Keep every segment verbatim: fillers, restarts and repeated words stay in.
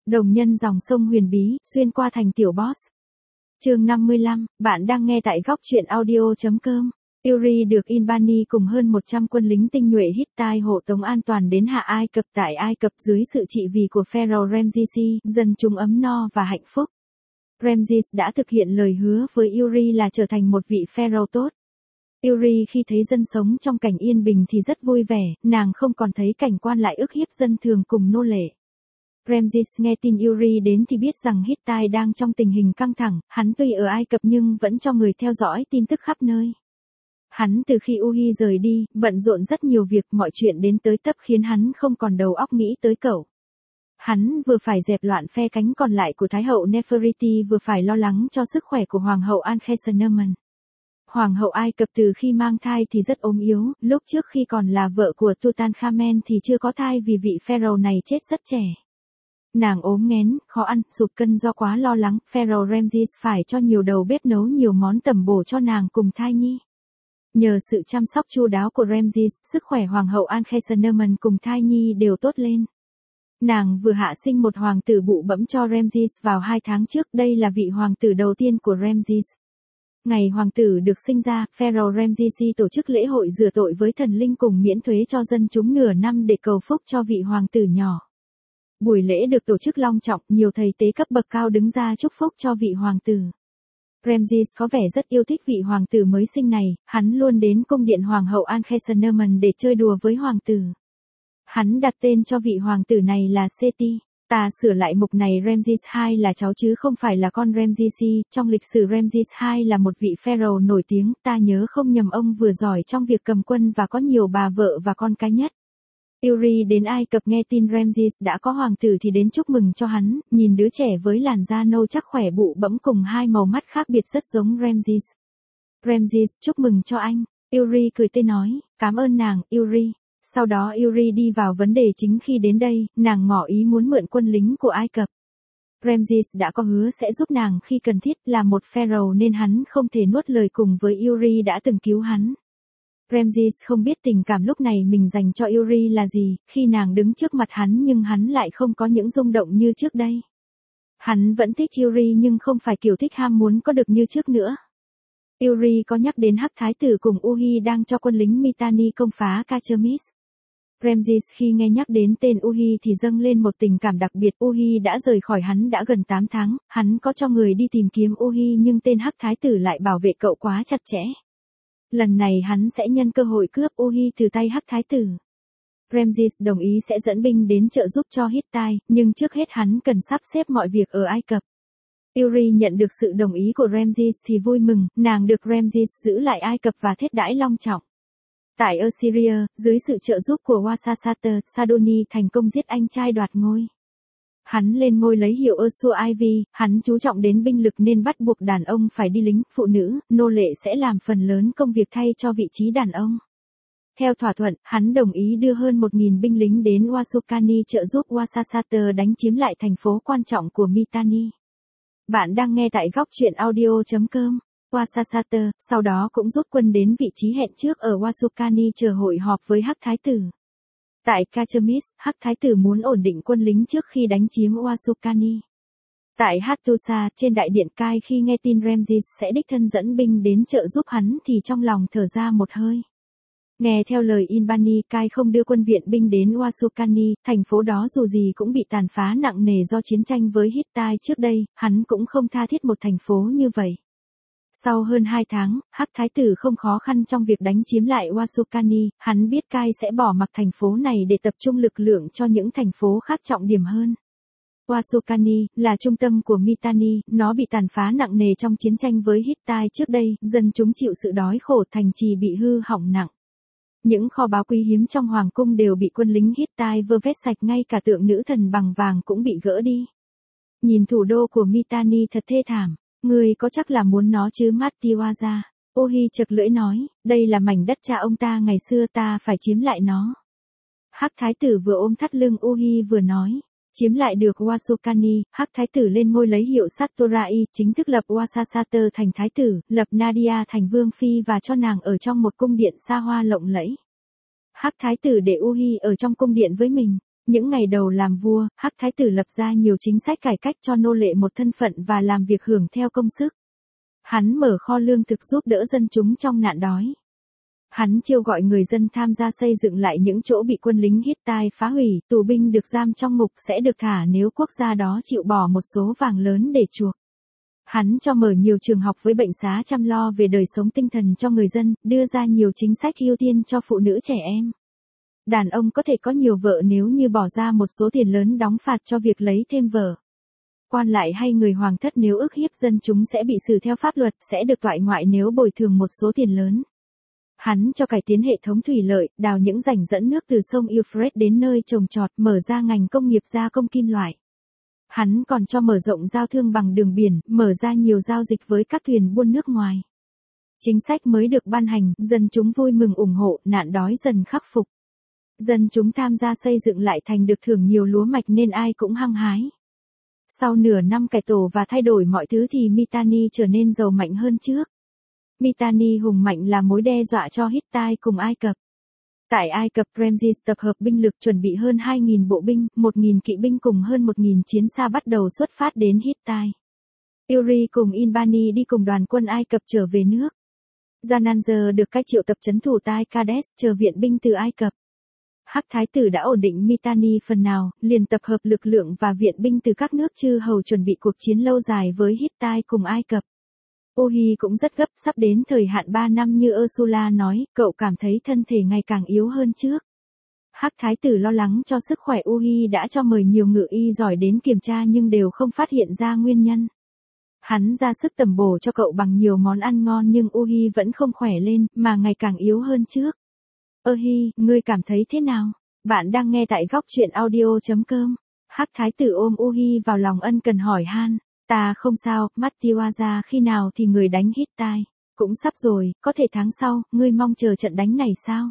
Đồng nhân dòng sông huyền bí, xuyên qua thành tiểu boss. Chương năm mươi lăm, bạn đang nghe tại góc truyện audio chấm com. Uri được Inbani cùng hơn một trăm quân lính tinh nhuệ Hittite hộ tống an toàn đến Hạ Ai Cập tại Ai Cập dưới sự trị vì của Pharaoh Ramses, dân chúng ấm no và hạnh phúc. Ramses đã thực hiện lời hứa với Uri là trở thành một vị Pharaoh tốt. Uri khi thấy dân sống trong cảnh yên bình thì rất vui vẻ, nàng không còn thấy cảnh quan lại ức hiếp dân thường cùng nô lệ. Ramses nghe tin Uri đến thì biết rằng Hittite đang trong tình hình căng thẳng, hắn tuy ở Ai Cập nhưng vẫn cho người theo dõi tin tức khắp nơi. Hắn từ khi Uhi rời đi, bận rộn rất nhiều việc, mọi chuyện đến tới tấp khiến hắn không còn đầu óc nghĩ tới cậu. Hắn vừa phải dẹp loạn phe cánh còn lại của Thái hậu Nefertiti, vừa phải lo lắng cho sức khỏe của Hoàng hậu Ankhesenamun. Hoàng hậu Ai Cập từ khi mang thai thì rất ốm yếu, lúc trước khi còn là vợ của Tutankhamen thì chưa có thai vì vị pharaoh này chết rất trẻ. Nàng ốm nghén, khó ăn, sụt cân do quá lo lắng, Pharaoh Ramses phải cho nhiều đầu bếp nấu nhiều món tẩm bổ cho nàng cùng thai nhi. Nhờ sự chăm sóc chu đáo của Ramses, sức khỏe Hoàng hậu Ankhesenamun cùng thai nhi đều tốt lên. Nàng vừa hạ sinh một hoàng tử bụ bẫm cho Ramses vào hai tháng trước, đây là vị hoàng tử đầu tiên của Ramses. Ngày hoàng tử được sinh ra, Pharaoh Ramses tổ chức lễ hội rửa tội với thần linh cùng miễn thuế cho dân chúng nửa năm để cầu phúc cho vị hoàng tử nhỏ. Buổi lễ được tổ chức long trọng, nhiều thầy tế cấp bậc cao đứng ra chúc phúc cho vị hoàng tử. Ramses có vẻ rất yêu thích vị hoàng tử mới sinh này, hắn luôn đến cung điện Hoàng hậu Ankhesenamun để chơi đùa với hoàng tử. Hắn đặt tên cho vị hoàng tử này là Seti. Ta sửa lại mục này, Ramses đệ nhị là cháu chứ không phải là con Ramses. Trong lịch sử Ramses đệ nhị là một vị pharaoh nổi tiếng, ta nhớ không nhầm ông vừa giỏi trong việc cầm quân và có nhiều bà vợ và con cái nhất. Uri đến Ai Cập nghe tin Ramses đã có hoàng tử thì đến chúc mừng cho hắn, nhìn đứa trẻ với làn da nâu chắc khỏe bụ bẫm cùng hai màu mắt khác biệt rất giống Ramses. Ramses, chúc mừng cho anh. Uri cười tươi nói, cảm ơn nàng, Uri. Sau đó Uri đi vào vấn đề chính khi đến đây, nàng ngỏ ý muốn mượn quân lính của Ai Cập. Ramses đã có hứa sẽ giúp nàng khi cần thiết, là một pharaoh nên hắn không thể nuốt lời cùng với Uri đã từng cứu hắn. Ramses không biết tình cảm lúc này mình dành cho Uri là gì, khi nàng đứng trước mặt hắn nhưng hắn lại không có những rung động như trước đây. Hắn vẫn thích Uri nhưng không phải kiểu thích ham muốn có được như trước nữa. Uri có nhắc đến Hắc Thái tử cùng Uhi đang cho quân lính Mitanni công phá Kachermis. Ramses khi nghe nhắc đến tên Uhi thì dâng lên một tình cảm đặc biệt. Uhi đã rời khỏi hắn đã gần tám tháng, hắn có cho người đi tìm kiếm Uhi nhưng tên Hắc Thái tử lại bảo vệ cậu quá chặt chẽ. Lần này hắn sẽ nhân cơ hội cướp Uhi từ tay Hắc Thái tử. Ramses đồng ý sẽ dẫn binh đến trợ giúp cho Hittite, nhưng trước hết hắn cần sắp xếp mọi việc ở Ai Cập. Uri nhận được sự đồng ý của Ramses thì vui mừng, nàng được Ramses giữ lại Ai Cập và thiết đãi long trọng. Tại Assyria, dưới sự trợ giúp của Wasasater, Sadoni thành công giết anh trai đoạt ngôi. Hắn lên ngôi lấy hiệu Ur-Shu-Ivy, hắn chú trọng đến binh lực nên bắt buộc đàn ông phải đi lính, phụ nữ, nô lệ sẽ làm phần lớn công việc thay cho vị trí đàn ông. Theo thỏa thuận, hắn đồng ý đưa hơn một nghìn binh lính đến Wasukani trợ giúp Wasasater đánh chiếm lại thành phố quan trọng của Mitanni. Bạn đang nghe tại góc truyện audio chấm com. Wasasater, sau đó cũng rút quân đến vị trí hẹn trước ở Wasukani chờ hội họp với Hắc Thái tử. Tại Kachermis, Hắc Thái tử muốn ổn định quân lính trước khi đánh chiếm Wasukani. Tại Hattusa, trên đại điện Kai khi nghe tin Ramses sẽ đích thân dẫn binh đến trợ giúp hắn thì trong lòng thở ra một hơi. Nghe theo lời Inbani, Kai không đưa quân viện binh đến Wasukani, thành phố đó dù gì cũng bị tàn phá nặng nề do chiến tranh với Hittite trước đây, hắn cũng không tha thiết một thành phố như vậy. Sau hơn hai tháng, Hắc Thái tử không khó khăn trong việc đánh chiếm lại Wasukani, hắn biết Kai sẽ bỏ mặc thành phố này để tập trung lực lượng cho những thành phố khác trọng điểm hơn. Wasukani là trung tâm của Mitanni, nó bị tàn phá nặng nề trong chiến tranh với Hittite trước đây, dân chúng chịu sự đói khổ, thành trì bị hư hỏng nặng. Những kho báu quý hiếm trong hoàng cung đều bị quân lính Hittite vơ vét sạch, ngay cả tượng nữ thần bằng vàng cũng bị gỡ đi. Nhìn thủ đô của Mitanni thật thê thảm. Ngươi có chắc là muốn nó chứ Mattiwaza? Uhi chật lưỡi nói, đây là mảnh đất cha ông ta ngày xưa, ta phải chiếm lại nó. Hắc Thái tử vừa ôm thắt lưng Uhi vừa nói, chiếm lại được Wasukani, Hắc Thái tử lên ngôi lấy hiệu Satorai, chính thức lập Wasasater thành thái tử, lập Nadia thành vương phi và cho nàng ở trong một cung điện xa hoa lộng lẫy. Hắc Thái tử để Uhi ở trong cung điện với mình. Những ngày đầu làm vua, Hắc Thái tử lập ra nhiều chính sách cải cách cho nô lệ một thân phận và làm việc hưởng theo công sức. Hắn mở kho lương thực giúp đỡ dân chúng trong nạn đói. Hắn chiêu gọi người dân tham gia xây dựng lại những chỗ bị quân lính Hittite phá hủy, tù binh được giam trong ngục sẽ được thả nếu quốc gia đó chịu bỏ một số vàng lớn để chuộc. Hắn cho mở nhiều trường học với bệnh xá chăm lo về đời sống tinh thần cho người dân, đưa ra nhiều chính sách ưu tiên cho phụ nữ trẻ em. Đàn ông có thể có nhiều vợ nếu như bỏ ra một số tiền lớn đóng phạt cho việc lấy thêm vợ. Quan lại hay người hoàng thất nếu ức hiếp dân chúng sẽ bị xử theo pháp luật, sẽ được toại ngoại nếu bồi thường một số tiền lớn. Hắn cho cải tiến hệ thống thủy lợi, đào những rãnh dẫn nước từ sông Euphrates đến nơi trồng trọt, mở ra ngành công nghiệp gia công kim loại. Hắn còn cho mở rộng giao thương bằng đường biển, mở ra nhiều giao dịch với các thuyền buôn nước ngoài. Chính sách mới được ban hành, dân chúng vui mừng ủng hộ, nạn đói dần khắc phục. Dân chúng tham gia xây dựng lại thành được thưởng nhiều lúa mạch nên ai cũng hăng hái. Sau nửa năm cải tổ và thay đổi mọi thứ thì Mitanni trở nên giàu mạnh hơn trước. Mitanni hùng mạnh là mối đe dọa cho Hittite cùng Ai Cập. Tại Ai Cập, Ramses tập hợp binh lực chuẩn bị hơn hai nghìn bộ binh, một nghìn kỵ binh cùng hơn một nghìn chiến xa bắt đầu xuất phát đến Hittite. Uri cùng Inbani đi cùng đoàn quân Ai Cập trở về nước. Jananzer được cách triệu tập trấn thủ tại Kadesh chờ viện binh từ Ai Cập. Hắc Thái tử đã ổn định Mitanni phần nào, liền tập hợp lực lượng và viện binh từ các nước chư hầu chuẩn bị cuộc chiến lâu dài với Hittite cùng Ai Cập. Uhi cũng rất gấp, sắp đến thời hạn ba năm như Ursula nói, cậu cảm thấy thân thể ngày càng yếu hơn trước. Hắc Thái tử lo lắng cho sức khỏe Uhi đã cho mời nhiều ngự y giỏi đến kiểm tra nhưng đều không phát hiện ra nguyên nhân. Hắn ra sức tẩm bổ cho cậu bằng nhiều món ăn ngon nhưng Uhi vẫn không khỏe lên, mà ngày càng yếu hơn trước. Uhi, ngươi cảm thấy thế nào? Bạn đang nghe tại góc truyện audio chấm com. Hắc Thái tử ôm Uhi vào lòng ân cần hỏi han. Ta không sao, Mattiwaza khi nào thì người đánh Hittite? Cũng sắp rồi, có thể tháng sau, ngươi mong chờ trận đánh này sao?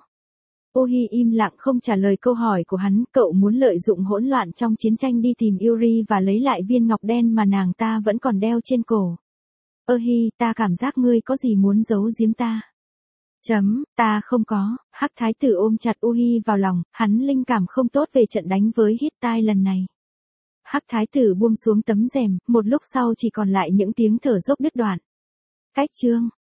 Uhi im lặng không trả lời câu hỏi của hắn, cậu muốn lợi dụng hỗn loạn trong chiến tranh đi tìm Uri và lấy lại viên ngọc đen mà nàng ta vẫn còn đeo trên cổ. Uhi, ta cảm giác ngươi có gì muốn giấu giếm ta. Chấm, ta không có, Hắc Thái tử ôm chặt Uhi vào lòng, hắn linh cảm không tốt về trận đánh với Hittite lần này. Hắc Thái tử buông xuống tấm rèm, một lúc sau chỉ còn lại những tiếng thở dốc đứt đoạn. Cách chương